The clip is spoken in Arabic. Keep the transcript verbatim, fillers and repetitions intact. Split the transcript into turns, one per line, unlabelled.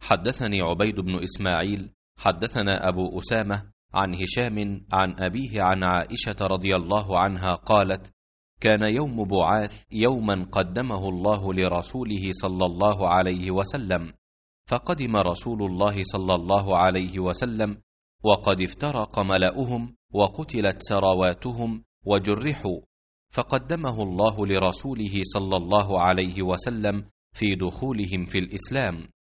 حدثني عبيد بن إسماعيل حدثنا أبو أسامة عن هشام عن أبيه عن عائشة رضي الله عنها قالت: كان يوم بعاث يوما قدمه الله لرسوله صلى الله عليه وسلم، فقدم رسول الله صلى الله عليه وسلم وقد افترق ملأهم وقتلت سراواتهم وجرحوا، فقدمه الله لرسوله صلى الله عليه وسلم في دخولهم في الإسلام،